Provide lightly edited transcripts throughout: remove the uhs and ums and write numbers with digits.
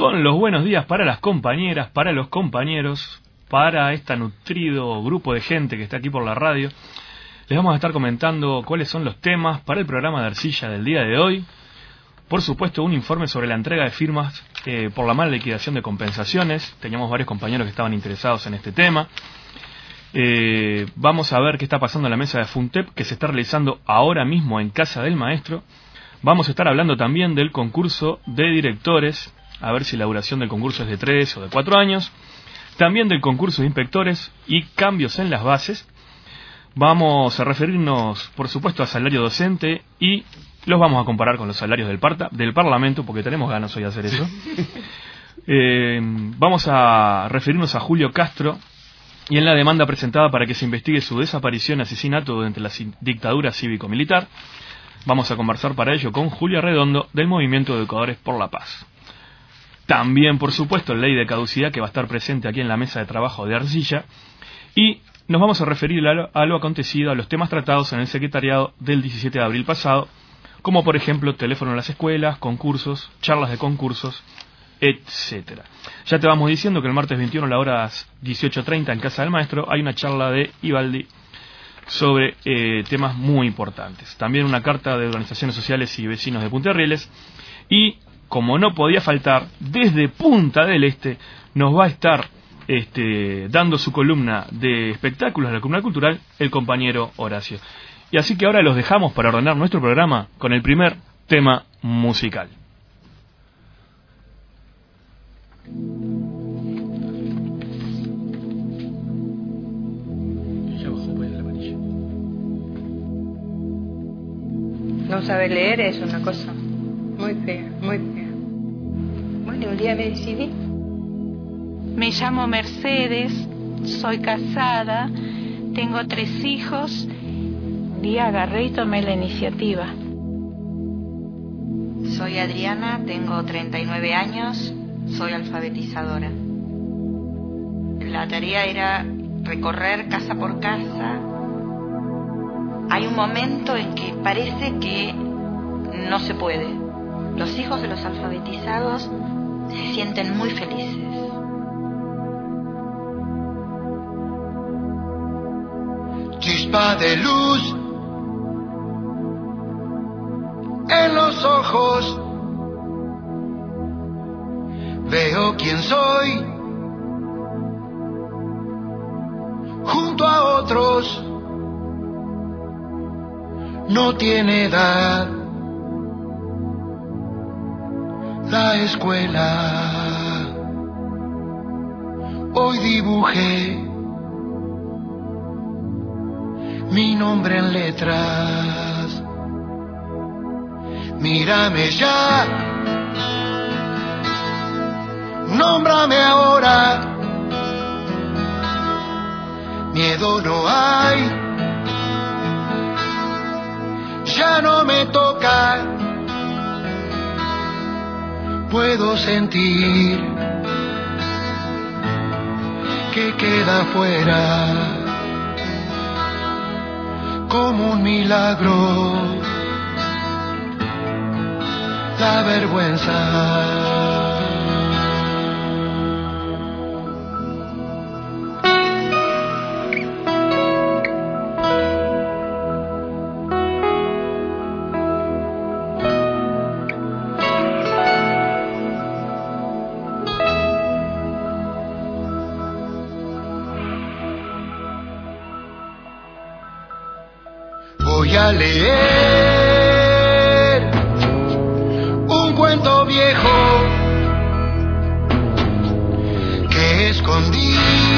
con los buenos días para las compañeras, para los compañeros, para este nutrido grupo de gente que está aquí por la radio. Les vamos a estar comentando cuáles son los temas para el programa de Arcilla del día de hoy. Por supuesto, un informe sobre la entrega de firmas por la mala liquidación de compensaciones. Teníamos varios compañeros que estaban interesados en este tema. Vamos a ver qué está pasando en la mesa de FUNTEP, que se está realizando ahora mismo en Casa del Maestro. Vamos a estar hablando también del concurso de directores, a ver si la duración del concurso es de 3 o de 4 años. También del concurso de inspectores y cambios en las bases. Vamos a referirnos, por supuesto, a salario docente y los vamos a comparar con los salarios del Parlamento, porque tenemos ganas hoy de hacer eso. Vamos a referirnos a Julio Castro y en la demanda presentada para que se investigue su desaparición y asesinato durante la dictadura cívico-militar. Vamos a conversar para ello con Julia Redondo del Movimiento de Educadores por la Paz. También, por supuesto, ley de caducidad que va a estar presente aquí en la mesa de trabajo de Arcilla. Y nos vamos a referir a lo acontecido, a los temas tratados en el secretariado del 17 de abril pasado, como por ejemplo teléfono en las escuelas, concursos, charlas de concursos, etcétera. Ya te vamos diciendo que el martes 21 a las horas 18:30 en Casa del Maestro hay una charla de Ibaldi sobre temas muy importantes. También una carta de organizaciones sociales y vecinos de Punta Rieles. Y, como no podía faltar, desde Punta del Este nos va a estar dando su columna de espectáculos de la columna cultural el compañero Horacio. Y así que ahora los dejamos para ordenar nuestro programa con el primer tema musical. No saber leer es una cosa muy fea, muy fea. Bueno, un día me decidí. Me llamo Mercedes, soy casada, tengo 3 hijos. Un día agarré y tomé la iniciativa. Soy Adriana, tengo 39 años, soy alfabetizadora. La tarea era recorrer casa por casa. Hay un momento en que parece que no se puede. Los hijos de los alfabetizados se sienten muy felices. Chispa de luz en los ojos, veo quién soy junto a otros. No tiene edad la escuela. Hoy dibujé mi nombre en letras. Mírame ya, nómbrame ahora. Miedo no hay, ya no me toca. Puedo sentir que queda afuera como un milagro la vergüenza. Voy a leer un cuento viejo que escondí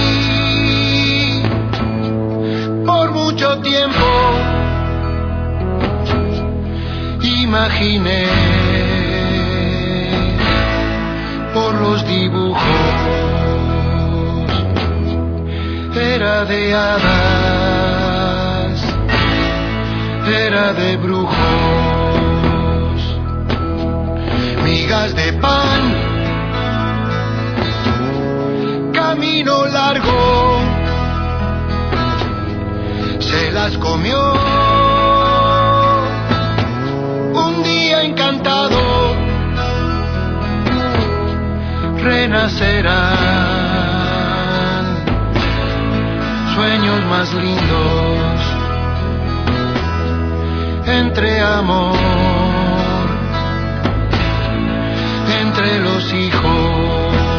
por mucho tiempo. Imaginé por los dibujos, era de hadas, era de brujos, migas de pan, camino largo, se las comió un día encantado, renacerán sueños más lindos entre amor, entre los hijos.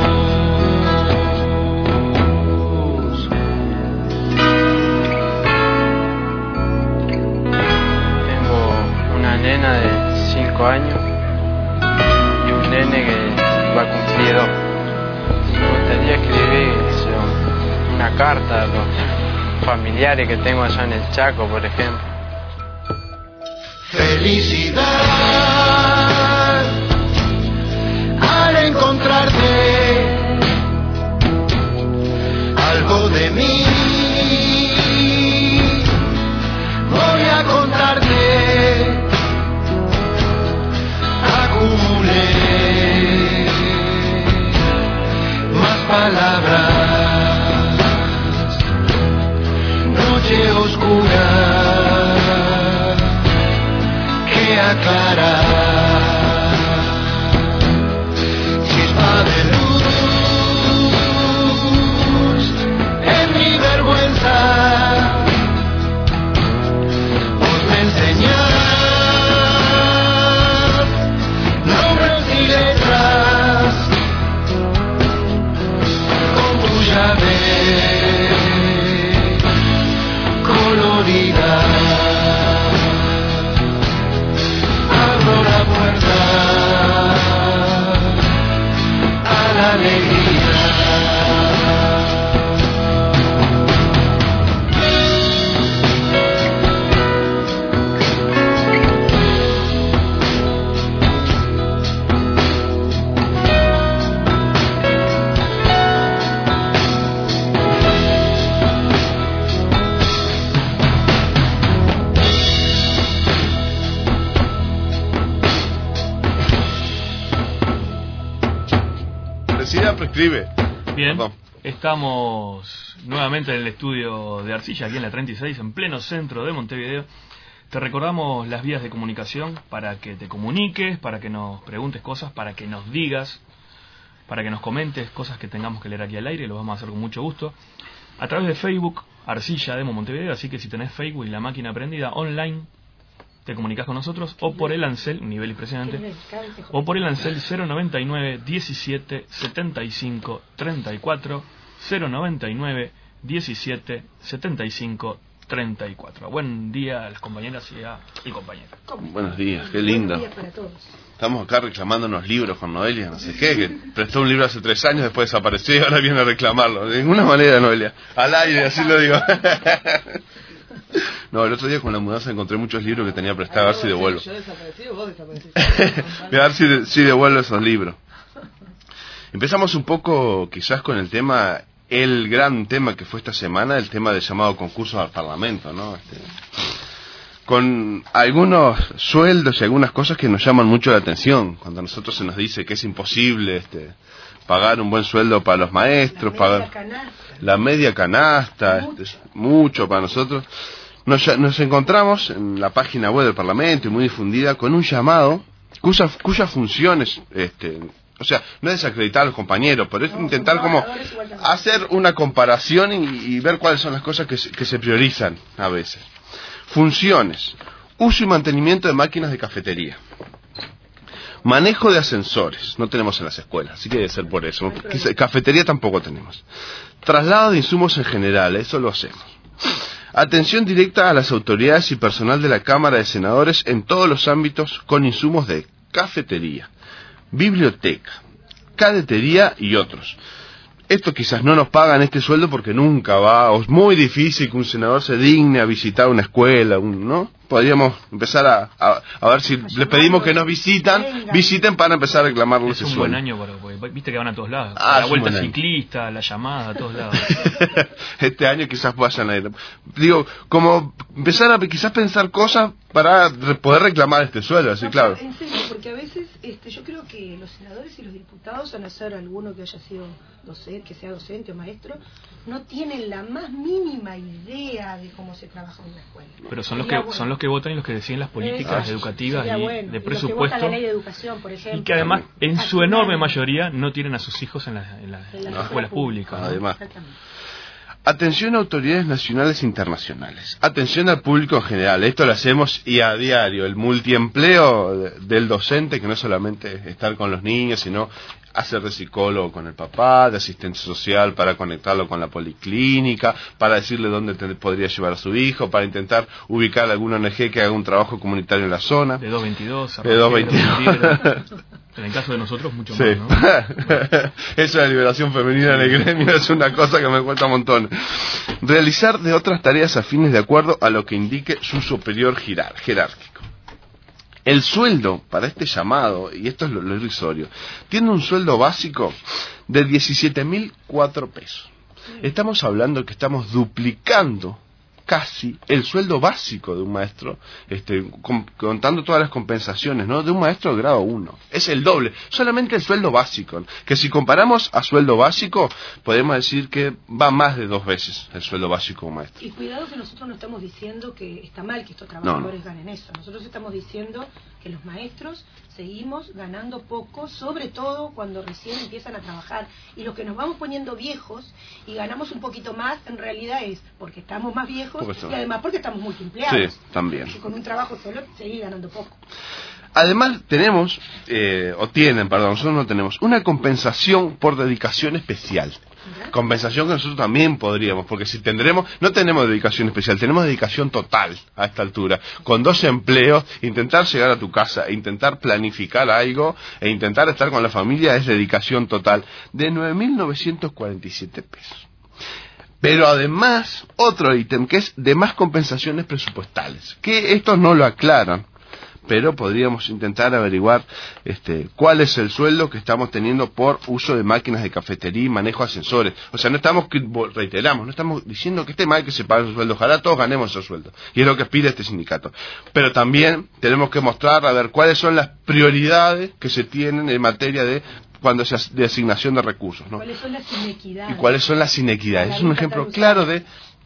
Nena de 5 años y un nene que va a cumplir 2. Me gustaría escribir una carta a los familiares que tengo allá en el Chaco, por ejemplo. Felicidad al encontrarte, algo de mí voy a contarte. Acumulé más palabras, noche oscura que aclara, chispa de luz en mi vergüenza, vos me enseñás colorida, abro la puerta a la alegría. Prescribe. Bien, estamos nuevamente en el estudio de Arcilla, aquí en la 36, en pleno centro de Montevideo. Te recordamos las vías de comunicación para que te comuniques, para que nos preguntes cosas, para que nos digas, para que nos comentes cosas que tengamos que leer aquí al aire, lo vamos a hacer con mucho gusto. A través de Facebook, Arcilla Demo Montevideo, así que si tenés Facebook y la máquina prendida online, te comunicas con nosotros, o por el Ansel, un nivel impresionante, o por el Ansel 099 17 75 34, 099 17 75 34. Buen día a las compañeras y compañeros. Buenos días, qué lindo. Buenos días para todos. Estamos acá reclamando unos libros con Noelia, no sé qué, que prestó un libro hace 3 años, después desapareció y ahora viene a reclamarlo. De ninguna manera, Noelia. Al aire, así lo digo. No, el otro día con la mudanza encontré muchos libros que tenía prestados, a ver si devuelvo. Yo desaparecí o vos desapareciste. Voy a ver si devuelvo esos libros. Empezamos un poco quizás con el tema, el gran tema que fue esta semana, el tema del llamado concurso al Parlamento, ¿no? Con algunos sueldos y algunas cosas que nos llaman mucho la atención. Cuando a nosotros se nos dice que es imposible pagar un buen sueldo para los maestros, pagar la media canasta, es mucho para nosotros. Nos encontramos en la página web del Parlamento, muy difundida, con un llamado cuyas funciones, o sea, no es desacreditar a los compañeros, pero es intentar como hacer una comparación y ver cuáles son las cosas que se priorizan a veces. Funciones: uso y mantenimiento de máquinas de cafetería, manejo de ascensores, no tenemos en las escuelas, así que debe ser por eso. Cafetería tampoco tenemos. Traslado de insumos en general, eso lo hacemos. Atención directa a las autoridades y personal de la Cámara de Senadores en todos los ámbitos con insumos de cafetería, biblioteca, cadetería y otros. Esto quizás no nos pagan este sueldo porque nunca va, o es muy difícil que un senador se digne a visitar una escuela, ¿no? Podríamos empezar a ver si les pedimos que nos visiten para empezar a reclamarles ese sueldo. Es un buen año, porque viste que van a todos lados. La vuelta ciclista, la llamada, a todos lados. Este año quizás vayan a ir. Digo, como empezar a quizás pensar cosas para poder reclamar este sueldo, así, claro. En serio, porque a veces yo creo que los senadores y los diputados, a no ser alguno que haya sido docente, que sea docente o maestro, no tienen la más mínima idea de cómo se trabaja en una escuela. Pero son los que votan y los que deciden las políticas educativas y de presupuesto, la ley de educación, por ejemplo, y que además en su enorme mayoría ahora no tienen a sus hijos en las escuelas públicas, ¿no? Además. Atención a autoridades nacionales e internacionales. Atención al público en general. Esto lo hacemos y a diario. El multiempleo del docente, que no es solamente estar con los niños, sino hacer de psicólogo con el papá, de asistente social para conectarlo con la policlínica, para decirle dónde podría llevar a su hijo, para intentar ubicar alguna ONG que haga un trabajo comunitario en la zona. De 222. De 222. En el caso de nosotros, mucho sí. más, ¿no? Eso de la liberación femenina en el gremio es una cosa que me cuesta un montón. Realizar de otras tareas afines de acuerdo a lo que indique su superior jerárquico. El sueldo para este llamado, y esto es lo irrisorio, tiene un sueldo básico de 17.004 pesos. Estamos hablando que estamos duplicando casi el sueldo básico de un maestro, contando todas las compensaciones, ¿no? De un maestro de grado 1. Es el doble, solamente el sueldo básico. Que si comparamos a sueldo básico, podemos decir que va más de 2 veces el sueldo básico de un maestro. Y cuidado que nosotros no estamos diciendo que está mal que estos trabajadores ganen eso. Nosotros estamos diciendo que los maestros seguimos ganando poco, sobre todo cuando recién empiezan a trabajar. Y los que nos vamos poniendo viejos y ganamos un poquito más, en realidad es porque estamos más viejos y además porque estamos multiempleados. Sí, también. Porque con un trabajo solo seguís ganando poco. Además tenemos, nosotros no tenemos, una compensación por dedicación especial. Compensación que nosotros también podríamos, porque si no tenemos dedicación especial, tenemos dedicación total a esta altura. Con 2 empleos, intentar llegar a tu casa, intentar planificar algo e intentar estar con la familia es dedicación total de 9.947 pesos. Pero además, otro ítem que es demás compensaciones presupuestales, que estos no lo aclaran, pero podríamos intentar averiguar cuál es el sueldo que estamos teniendo por uso de máquinas de cafetería y manejo de ascensores. O sea, no estamos diciendo que esté mal que se pague su sueldo, ojalá todos ganemos esos sueldos, y es lo que pide este sindicato. Pero también tenemos que mostrar, a ver, cuáles son las prioridades que se tienen en materia de asignación de recursos, ¿no? ¿Cuáles son las inequidades? Y cuáles son las inequidades. Es un ejemplo claro de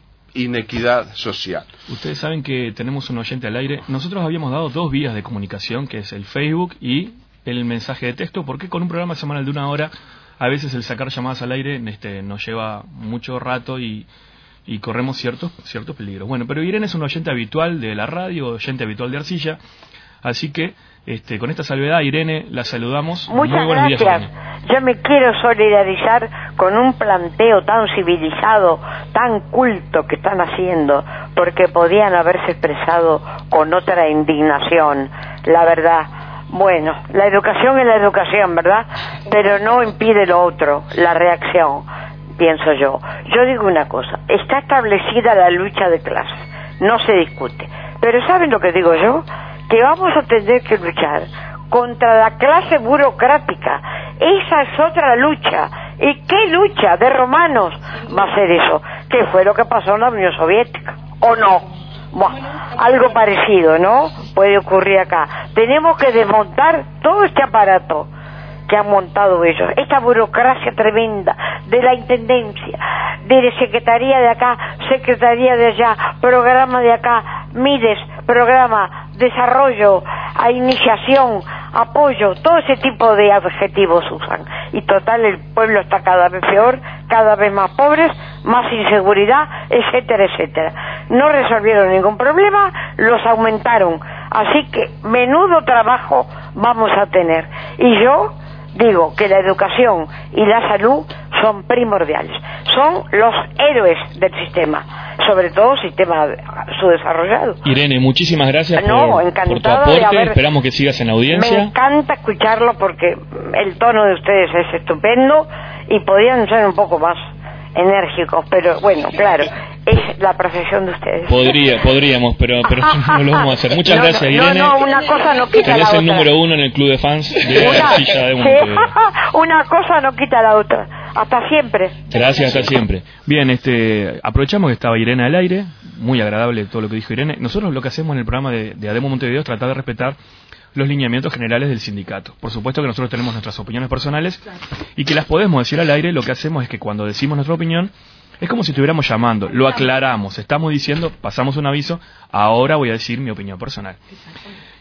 inequidad social. Ustedes saben que tenemos un oyente al aire. Nosotros habíamos dado 2 vías de comunicación, que es el Facebook y el mensaje de texto, porque con un programa semanal de 1 hora, a veces el sacar llamadas al aire nos lleva mucho rato y corremos ciertos peligros. Bueno, pero Irene es un oyente habitual de la radio, oyente habitual de Arcilla, así que con esta salvedad, Irene, la saludamos. Muchas Muy buenos gracias. días, Irene. Yo me quiero solidarizar con un planteo tan civilizado, tan culto que están haciendo, porque podían haberse expresado con otra indignación, la verdad. Bueno, la educación es la educación, ¿verdad? Pero no impide lo otro, la reacción, pienso yo. Yo digo una cosa, está establecida la lucha de clases, no se discute. Pero ¿saben lo que digo yo? Que vamos a tener que luchar contra la clase burocrática. Esa es otra lucha. ¿Y qué lucha de romanos va a ser eso? ¿Qué fue lo que pasó en la Unión Soviética? ¿O no? Bueno, algo parecido, ¿no? Puede ocurrir acá. Tenemos que desmontar todo este aparato que han montado ellos, esta burocracia tremenda de la intendencia, de la secretaría de acá, secretaría de allá, programa de acá, MIDES, programa, desarrollo, a iniciación, apoyo, todo ese tipo de adjetivos usan. Y total, el pueblo está cada vez peor, cada vez más pobres, más inseguridad, etcétera, etcétera. No resolvieron ningún problema, los aumentaron. Así que menudo trabajo vamos a tener. Y yo digo que la educación y la salud son primordiales, son los héroes del sistema, sobre todo sistema subdesarrollado. Irene, muchísimas gracias por tu aporte, esperamos que sigas en audiencia. Me encanta escucharlo porque el tono de ustedes es estupendo y podrían ser un poco más enérgicos, pero bueno, claro, es la profesión de ustedes. Podríamos, pero no lo vamos a hacer. Muchas gracias, Irene. No, una cosa no quita la otra. Tenés el número 1 en el club de fans de Arcilla de Montevideo. Una cosa no quita la otra. Hasta siempre. Gracias, hasta siempre. Bien, aprovechamos que estaba Irene al aire, muy agradable todo lo que dijo Irene. Nosotros lo que hacemos en el programa de ADEMO Montevideo es tratar de respetar los lineamientos generales del sindicato. Por supuesto que nosotros tenemos nuestras opiniones personales y que las podemos decir al aire. Lo que hacemos es que cuando decimos nuestra opinión es como si estuviéramos llamando, lo aclaramos, estamos diciendo, pasamos un aviso, ahora voy a decir mi opinión personal.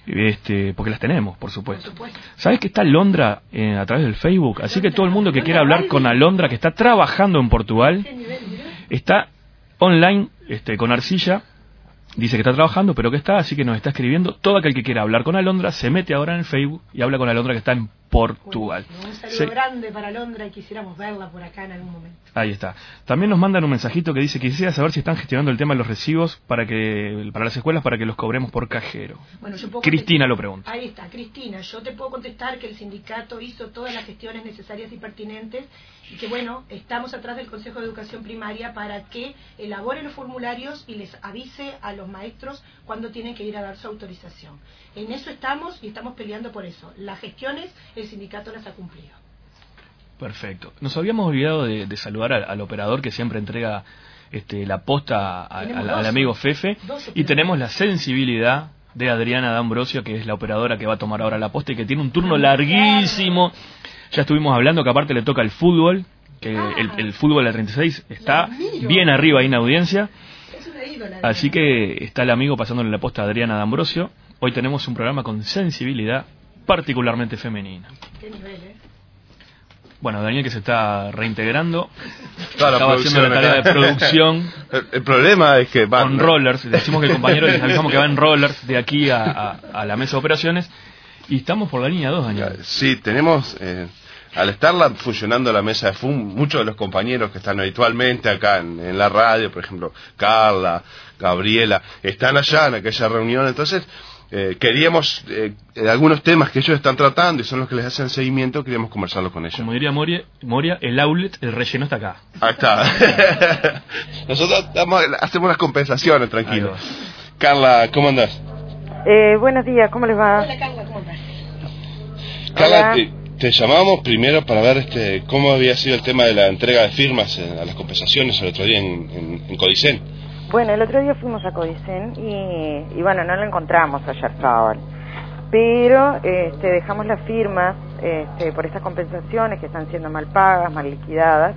porque las tenemos, por supuesto. ¿Sabes que está Alondra a través del Facebook? Así que todo el mundo que quiera hablar con Alondra, que está trabajando en Portugal, está online con Arcilla. Dice que está trabajando, pero que está, así que nos está escribiendo. Todo aquel que quiera hablar con Alondra se mete ahora en el Facebook y habla con Alondra, que está en Portugal. Un saludo grande para Alondra y quisiéramos verla por acá en algún momento. Ahí está. También nos mandan un mensajito que dice: quisiera saber si están gestionando el tema de los recibos para las escuelas, para que los cobremos por cajero. Bueno, yo puedo Cristina lo pregunta. Ahí está, Cristina. Yo te puedo contestar que el sindicato hizo todas las gestiones necesarias y pertinentes y que, bueno, estamos atrás del Consejo de Educación Primaria para que elabore los formularios y les avise a los maestros cuando tienen que ir a dar su autorización. En eso estamos y estamos peleando por eso. Las gestiones, el sindicato las ha cumplido. Perfecto. Nos habíamos olvidado de saludar al operador que siempre entrega la posta al amigo Fefe, y tenemos la sensibilidad de Adriana D'Ambrosio, que es la operadora que va a tomar ahora la posta y que tiene un turno larguísimo. Ya estuvimos hablando que aparte le toca el fútbol, que el fútbol de la 36 está bien arriba ahí en audiencia. Así que está el amigo pasándole la posta a Adriana D'Ambrosio. Hoy tenemos un programa con sensibilidad particularmente femenina. Qué nivel, ¿eh? Bueno, Daniel, que se está reintegrando, Toda estaba haciendo la tarea de producción. El problema es que con rollers. Decimos que el compañero, les avisamos que va en rollers de aquí a la mesa de operaciones. Y estamos por la línea 2, Daniel. Sí, tenemos, al estar funcionando la mesa de FUM, muchos de los compañeros que están habitualmente acá en la radio, por ejemplo, Carla, Gabriela, están allá en aquella reunión. Entonces, queríamos, algunos temas que ellos están tratando y son los que les hacen seguimiento, queríamos conversarlo con ellos. Como diría Moria, el outlet, el relleno está acá. Ahí está. Nosotros hacemos las compensaciones, tranquilo. Carla, ¿cómo andás? Buenos días, ¿cómo les va? Hola, Carla, ¿cómo estás? Carla, te llamamos primero para ver cómo había sido el tema de la entrega de firmas a las compensaciones el otro día en Codicen. Bueno, el otro día fuimos a Codicen y bueno, no lo encontramos ayer sábado, pero dejamos las firmas por estas compensaciones que están siendo mal pagas, mal liquidadas,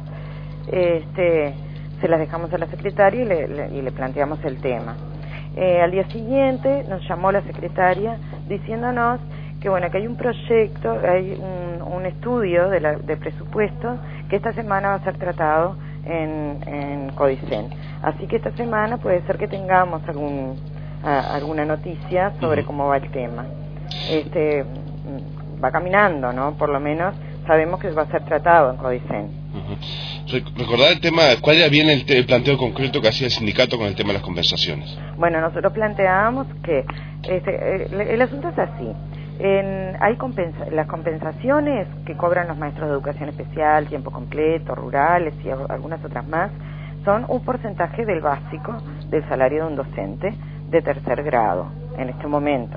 se las dejamos a la secretaria y le planteamos el tema. Al día siguiente nos llamó la secretaria diciéndonos que bueno, que hay un proyecto, hay un estudio de presupuesto que esta semana va a ser tratado en Codicen. Así que esta semana puede ser que tengamos alguna noticia sobre cómo va el tema. Va caminando, ¿no? Por lo menos sabemos que va a ser tratado en Codicen. Recordar el tema, ¿cuál era bien el planteo concreto que hacía el sindicato con el tema de las compensaciones? Bueno, nosotros planteábamos que el asunto es así. Hay las compensaciones que cobran los maestros de educación especial, tiempo completo, rurales y algunas otras más, son un porcentaje del básico del salario de un docente de tercer grado en este momento.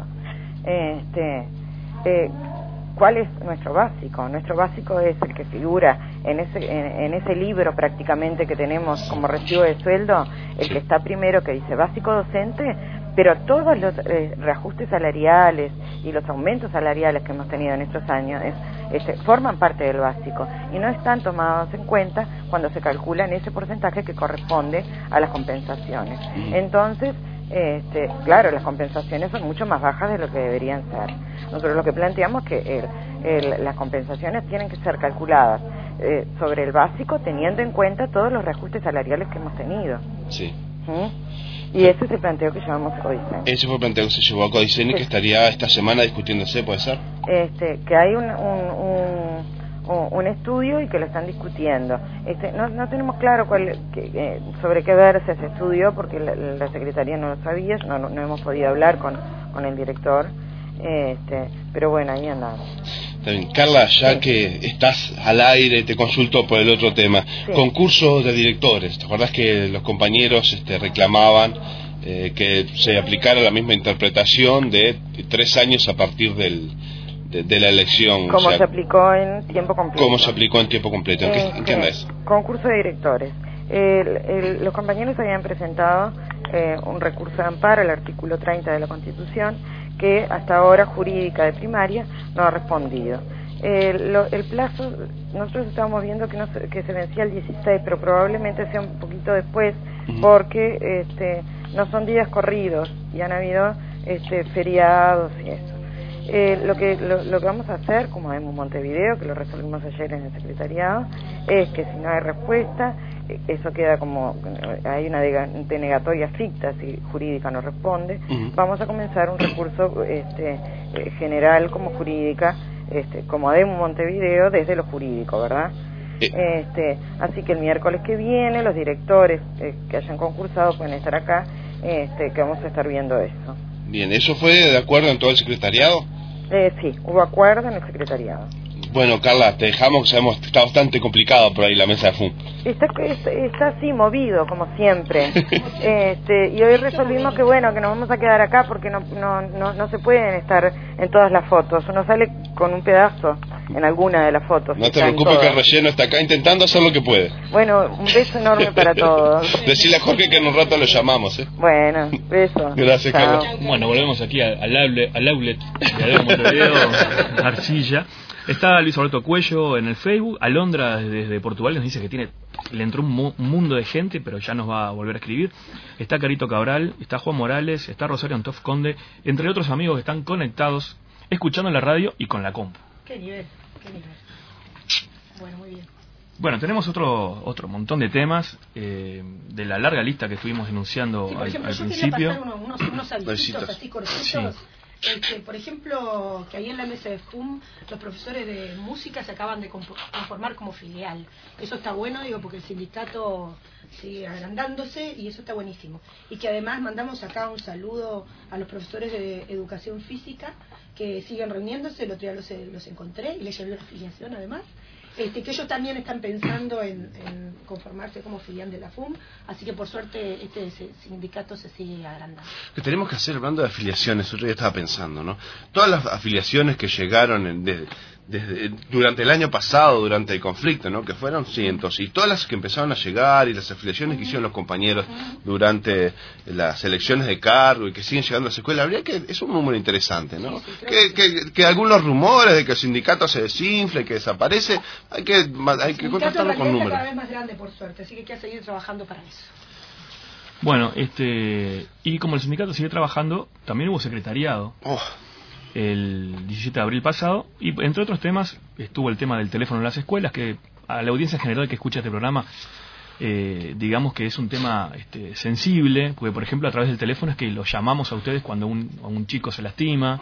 ¿Cuál es nuestro básico? Nuestro básico es el que figura en ese libro prácticamente que tenemos como recibo de sueldo, el que está primero, que dice básico docente, pero todos los reajustes salariales y los aumentos salariales que hemos tenido en estos años forman parte del básico y no están tomados en cuenta cuando se calcula en ese porcentaje que corresponde a las compensaciones. Entonces, claro, las compensaciones son mucho más bajas de lo que deberían ser. Nosotros lo que planteamos es que las compensaciones tienen que ser calculadas sobre el básico, teniendo en cuenta todos los reajustes salariales que hemos tenido. Sí. Y ese es el planteo que llevamos a Codicen. Ese fue el planteo que se llevó a Codicen y que estaría esta semana discutiéndose, ¿puede ser? Que hay un estudio y que lo están discutiendo. No tenemos claro sobre qué verse ese estudio porque la secretaría no lo sabía, no hemos podido hablar con el director, pero bueno, ahí andamos. Bien. Carla, ya que estás al aire, te consulto por el otro tema. Concurso de directores. ¿Te acordás que los compañeros reclamaban que se aplicara la misma interpretación de 3 años a partir de la elección? ¿Cómo se aplicó en tiempo completo? ¿Cómo se aplicó en tiempo completo? ¿En qué anda eso? Concurso de directores. Los compañeros habían presentado un recurso de amparo al artículo 30 de la Constitución que hasta ahora jurídica de primaria no ha respondido. El plazo, nosotros estábamos viendo que se vencía el 16, pero probablemente sea un poquito después porque no son días corridos y han habido feriados y eso. Lo que vamos a hacer, como en Montevideo, que lo resolvimos ayer en el secretariado, es que si no hay respuesta, eso queda como, hay una denegatoria ficta, si jurídica no responde, vamos a comenzar un recurso general como jurídica, como de Montevideo, desde lo jurídico, ¿verdad? Así que el miércoles que viene los directores que hayan concursado pueden estar acá, que vamos a estar viendo eso. Bien, ¿eso fue de acuerdo en todo el secretariado? Sí, hubo acuerdo en el secretariado. Bueno, Carla, te dejamos, sabemos que está bastante complicado por ahí la mesa de FUM. Está así movido, como siempre. Y hoy resolvimos que bueno, que nos vamos a quedar acá porque no se pueden estar en todas las fotos. Uno sale con un pedazo en alguna de las fotos. No te preocupes que el relleno está acá intentando hacer lo que puede. Bueno, un beso enorme para todos. Decirle a Jorge que en un rato lo llamamos, Bueno, beso. Gracias, Carla. Bueno, volvemos aquí al outlet de Adeo Montevideo, Arcilla. Está Luis Alberto Cuello en el Facebook. Alondra desde Portugal nos dice que le entró un mundo de gente, pero ya nos va a volver a escribir. Está Carito Cabral, está Juan Morales, está Rosario Antof Conde, entre otros amigos que están conectados, escuchando la radio y con la compu. Qué nivel. Bueno, muy bien. Bueno, tenemos otro montón de temas de la larga lista que estuvimos enunciando por ejemplo, al yo principio. Quería pasar unos saltitos así cortitos. Sí. Por ejemplo, que ahí en la mesa de FUM los profesores de música se acaban de conformar como filial. Eso está bueno, porque el sindicato sigue agrandándose y eso está buenísimo. Y que además mandamos acá un saludo a los profesores de educación física que siguen reuniéndose. El otro día los encontré y les llevé la afiliación además. Que ellos también están pensando en conformarse como filial de la FUM, así que por suerte este sindicato se sigue agrandando. Que tenemos que hacer, hablando de afiliaciones, otro día estaba pensando, ¿no? Todas las afiliaciones que llegaron durante el año pasado, durante el conflicto, ¿no? Que fueron cientos, y todas las que empezaron a llegar, y las afiliaciones que hicieron los compañeros durante las elecciones de cargo, y que siguen llegando a las escuelas, es un número interesante, ¿no? Que algunos rumores de que el sindicato se desinfla y que desaparece, hay que contrastarlo con números. Cada vez más grande, por suerte, así que hay que seguir trabajando para eso. Bueno, y como el sindicato sigue trabajando, también hubo secretariado. El 17 de abril pasado, y entre otros temas estuvo el tema del teléfono en las escuelas, que a la audiencia general que escucha este programa digamos que es un tema sensible, porque por ejemplo a través del teléfono es que los llamamos a ustedes cuando un chico se lastima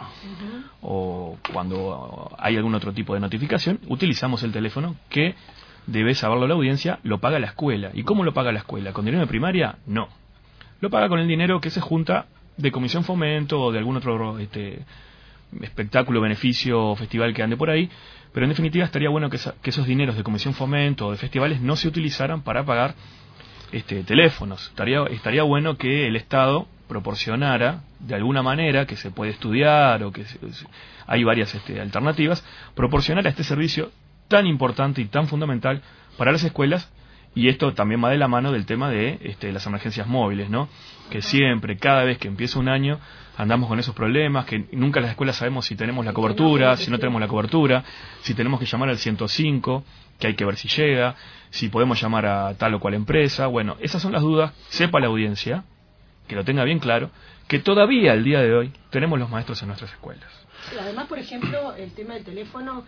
o cuando hay algún otro tipo de notificación. Utilizamos el teléfono, que debe saberlo la audiencia, lo paga la escuela. ¿Y cómo lo paga la escuela? ¿Con dinero de primaria? No, lo paga con el dinero que se junta de Comisión Fomento o de algún otro espectáculo, beneficio o festival que ande por ahí. Pero en definitiva estaría bueno que esos dineros de Comisión Fomento o de festivales no se utilizaran para pagar teléfonos. Estaría bueno que el Estado proporcionara de alguna manera, que se puede estudiar o que hay varias alternativas, proporcionar este servicio tan importante y tan fundamental para las escuelas. Y esto también va de la mano del tema de las emergencias móviles, ¿no? Que siempre, cada vez que empieza un año, andamos con esos problemas, que nunca en las escuelas sabemos si tenemos la cobertura, si no tenemos la cobertura, si tenemos que llamar al 105, que hay que ver si llega, si podemos llamar a tal o cual empresa. Bueno, esas son las dudas. Sepa la audiencia, que lo tenga bien claro, que todavía al día de hoy tenemos los maestros en nuestras escuelas. Sí, además, por ejemplo, el tema del teléfono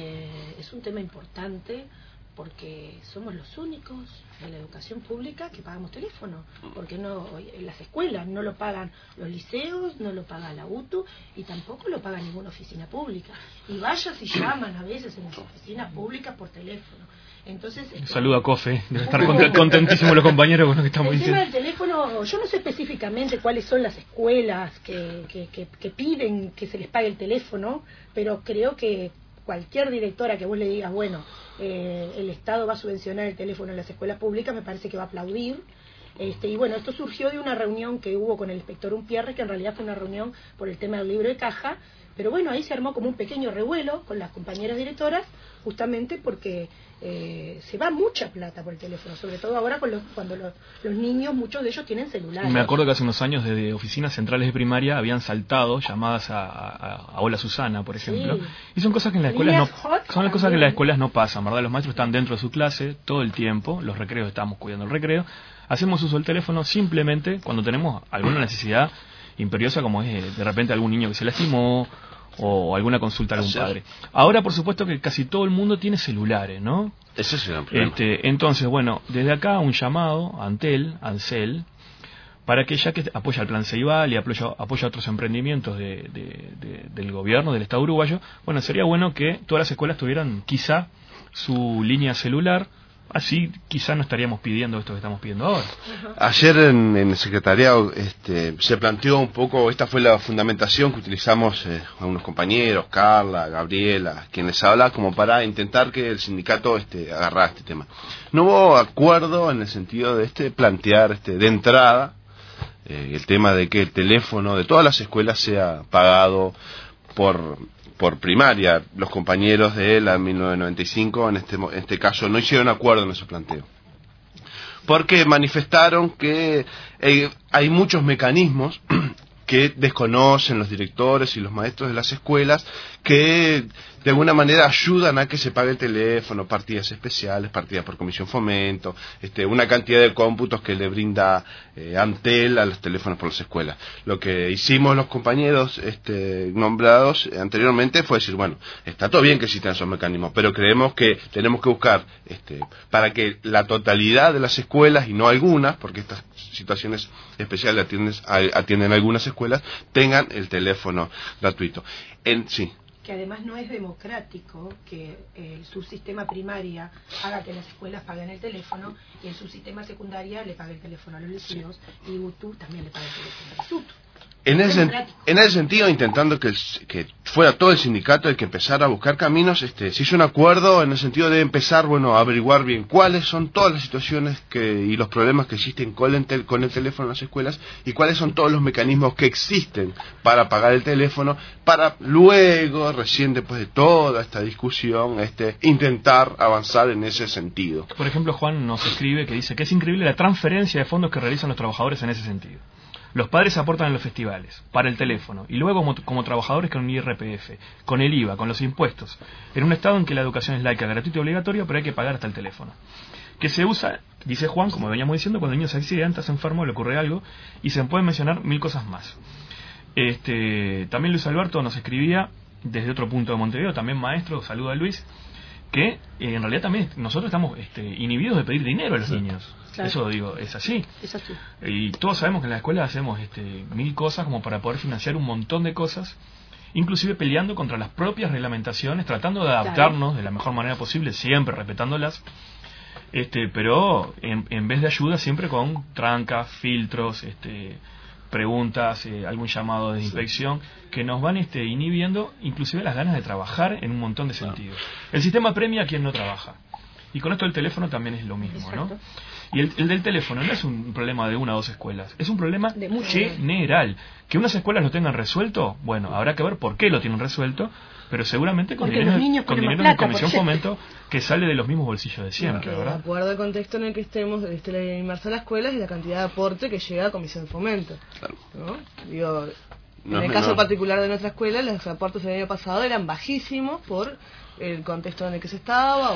es un tema importante, porque somos los únicos de la educación pública que pagamos teléfono, porque en las escuelas no lo pagan los liceos, no lo paga la UTU y tampoco lo paga ninguna oficina pública. Y vaya si llaman a veces en las oficinas públicas por teléfono. Entonces, saludo a Cofe, debe estar contentísimos los compañeros con lo que estamos diciendo. El tema del teléfono, yo no sé específicamente cuáles son las escuelas que piden que se les pague el teléfono, pero creo que cualquier directora que vos le digas, bueno, el Estado va a subvencionar el teléfono en las escuelas públicas, me parece que va a aplaudir. Y bueno, esto surgió de una reunión que hubo con el inspector Umpierre, que en realidad fue una reunión por el tema del libro de caja, pero bueno, ahí se armó como un pequeño revuelo con las compañeras directoras, justamente porque se va mucha plata por el teléfono, sobre todo ahora cuando los niños, muchos de ellos tienen celulares. Me acuerdo que hace unos años desde oficinas centrales de primaria habían saltado llamadas a Hola Susana, por ejemplo, sí. Y son cosas que en las escuelas no pasan, ¿verdad? Los maestros están dentro de su clase todo el tiempo, los recreos estamos cuidando el recreo, hacemos uso del teléfono simplemente cuando tenemos alguna necesidad imperiosa como es de repente algún niño que se lastimó o alguna consulta de algún padre. Ahora, por supuesto que casi todo el mundo tiene celulares, ¿no? Ese es el problema. Entonces, bueno, desde acá un llamado a Ansel, para que ya que apoya el Plan Ceibal y apoya otros emprendimientos del gobierno, del Estado uruguayo, bueno, sería bueno que todas las escuelas tuvieran quizá su línea celular. Así quizá no estaríamos pidiendo esto que estamos pidiendo ahora. Ayer en el secretariado se planteó un poco, esta fue la fundamentación que utilizamos algunos compañeros, Carla, Gabriela, quien les habla, como para intentar que el sindicato agarrara este tema. No hubo acuerdo en el sentido de plantear de entrada el tema de que el teléfono de todas las escuelas sea pagado por primaria. Los compañeros de la 1995 en este caso no hicieron acuerdo en ese planteo, porque manifestaron que hay muchos mecanismos que desconocen los directores y los maestros de las escuelas, que de alguna manera ayudan a que se pague el teléfono, partidas especiales, partidas por comisión fomento, una cantidad de cómputos que le brinda Antel a los teléfonos por las escuelas. Lo que hicimos los compañeros nombrados anteriormente fue decir, bueno, está todo bien que existan esos mecanismos, pero creemos que tenemos que buscar para que la totalidad de las escuelas, y no algunas, porque estas situaciones especiales atienden algunas escuelas, tengan el teléfono gratuito. Sí. Que además no es democrático que el subsistema primaria haga que las escuelas paguen el teléfono y el subsistema secundaria le pague el teléfono a los vecinos y UTU también le pague el teléfono a los UTU. En ese sentido, intentando que fuera todo el sindicato el que empezara a buscar caminos, se hizo un acuerdo en el sentido de empezar, a averiguar bien cuáles son todas las situaciones y los problemas que existen con el teléfono en las escuelas y cuáles son todos los mecanismos que existen para pagar el teléfono, para luego, recién después de toda esta discusión, intentar avanzar en ese sentido. Por ejemplo, Juan nos escribe que dice que es increíble la transferencia de fondos que realizan los trabajadores en ese sentido. Los padres aportan en los festivales, para el teléfono, y luego como trabajadores con un IRPF, con el IVA, con los impuestos, en un estado en que la educación es laica, gratuita y obligatoria, pero hay que pagar hasta el teléfono. Que se usa, dice Juan, como veníamos diciendo, cuando el niño se accidenta, se enferma, le ocurre algo, y se pueden mencionar 1000 cosas más. También Luis Alberto nos escribía, desde otro punto de Montevideo, también maestro, saluda a Luis, que en realidad también nosotros estamos inhibidos de pedir dinero a los niños. Claro. Eso digo, es así. Y todos sabemos que en la escuela hacemos 1000 cosas como para poder financiar un montón de cosas, inclusive peleando contra las propias reglamentaciones, tratando de adaptarnos de la mejor manera posible, siempre respetándolas, pero en vez de ayuda siempre con trancas, filtros, preguntas, algún llamado de inspección que nos van inhibiendo inclusive las ganas de trabajar en un montón de sentidos. El sistema premia a quien no trabaja. Y con esto el teléfono también es lo mismo, ¿no? Y el del teléfono no es un problema de una o dos escuelas, es un problema general. Que unas escuelas lo tengan resuelto, bueno, habrá que ver por qué lo tienen resuelto, pero seguramente con dinero de Comisión Fomento que sale de los mismos bolsillos de siempre, ¿verdad? De acuerdo al contexto en el que estemos, inmersa la escuela, es la cantidad de aporte que llega a Comisión Fomento. Claro. ¿No? Digo, en el caso particular de nuestra escuela, los aportes del año pasado eran bajísimos por el contexto en el que se estaba.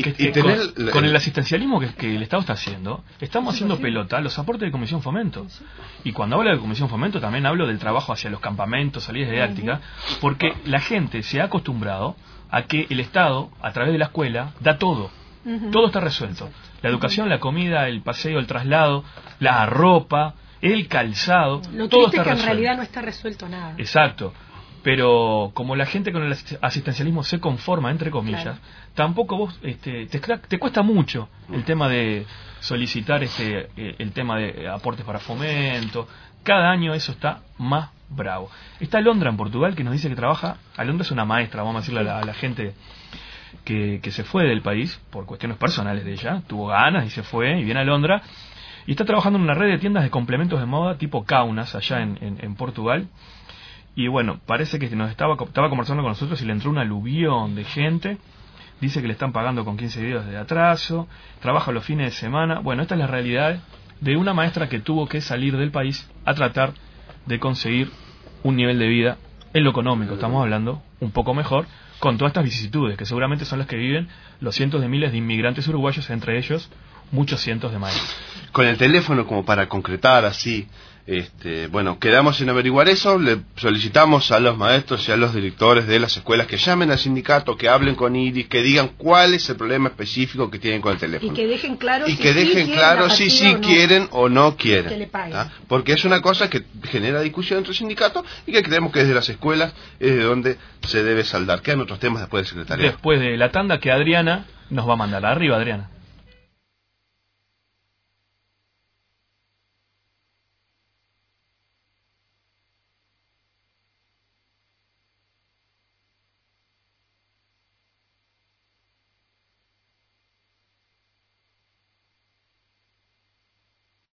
Con el asistencialismo que el Estado está haciendo, estamos haciendo pelota los aportes de Comisión Fomento. Y cuando hablo de Comisión Fomento también hablo del trabajo hacia los campamentos, salidas didácticas, porque la gente se ha acostumbrado a que el Estado, a través de la escuela, da todo. Todo está resuelto. La educación, la comida, el paseo, el traslado, la ropa, el calzado, todo está resuelto. En realidad no está resuelto nada. Exacto. Pero como la gente con el asistencialismo se conforma, entre comillas, tampoco vos te cuesta mucho el tema de solicitar el tema de aportes para fomento. Cada año eso está más bravo. Está Alondra en Portugal, que nos dice que trabaja. Alondra es una maestra, vamos a decirle a la gente que se fue del país por cuestiones personales de ella, tuvo ganas y se fue y viene a Alondra y está trabajando en una red de tiendas de complementos de moda tipo Kaunas allá en Portugal. Y bueno, parece que estaba conversando con nosotros y le entró un aluvión de gente. Dice que le están pagando con 15 días de atraso, trabaja los fines de semana. Bueno, esta es la realidad de una maestra que tuvo que salir del país a tratar de conseguir un nivel de vida en lo económico, estamos hablando, un poco mejor, con todas estas vicisitudes, que seguramente son las que viven los cientos de miles de inmigrantes uruguayos, entre ellos muchos cientos de maestros. Con el teléfono, como para concretar así, Bueno, quedamos en averiguar eso, le solicitamos a los maestros y a los directores de las escuelas que llamen al sindicato, que hablen con Iris, que digan cuál es el problema específico que tienen con el teléfono. Y que dejen claro si sí quieren o no quieren. Que le paguen. Porque es una cosa que genera discusión entre sindicatos y que creemos que desde las escuelas es de donde se debe saldar. Quedan otros temas después del secretariado. Después de la tanda que Adriana nos va a mandar. Arriba, Adriana.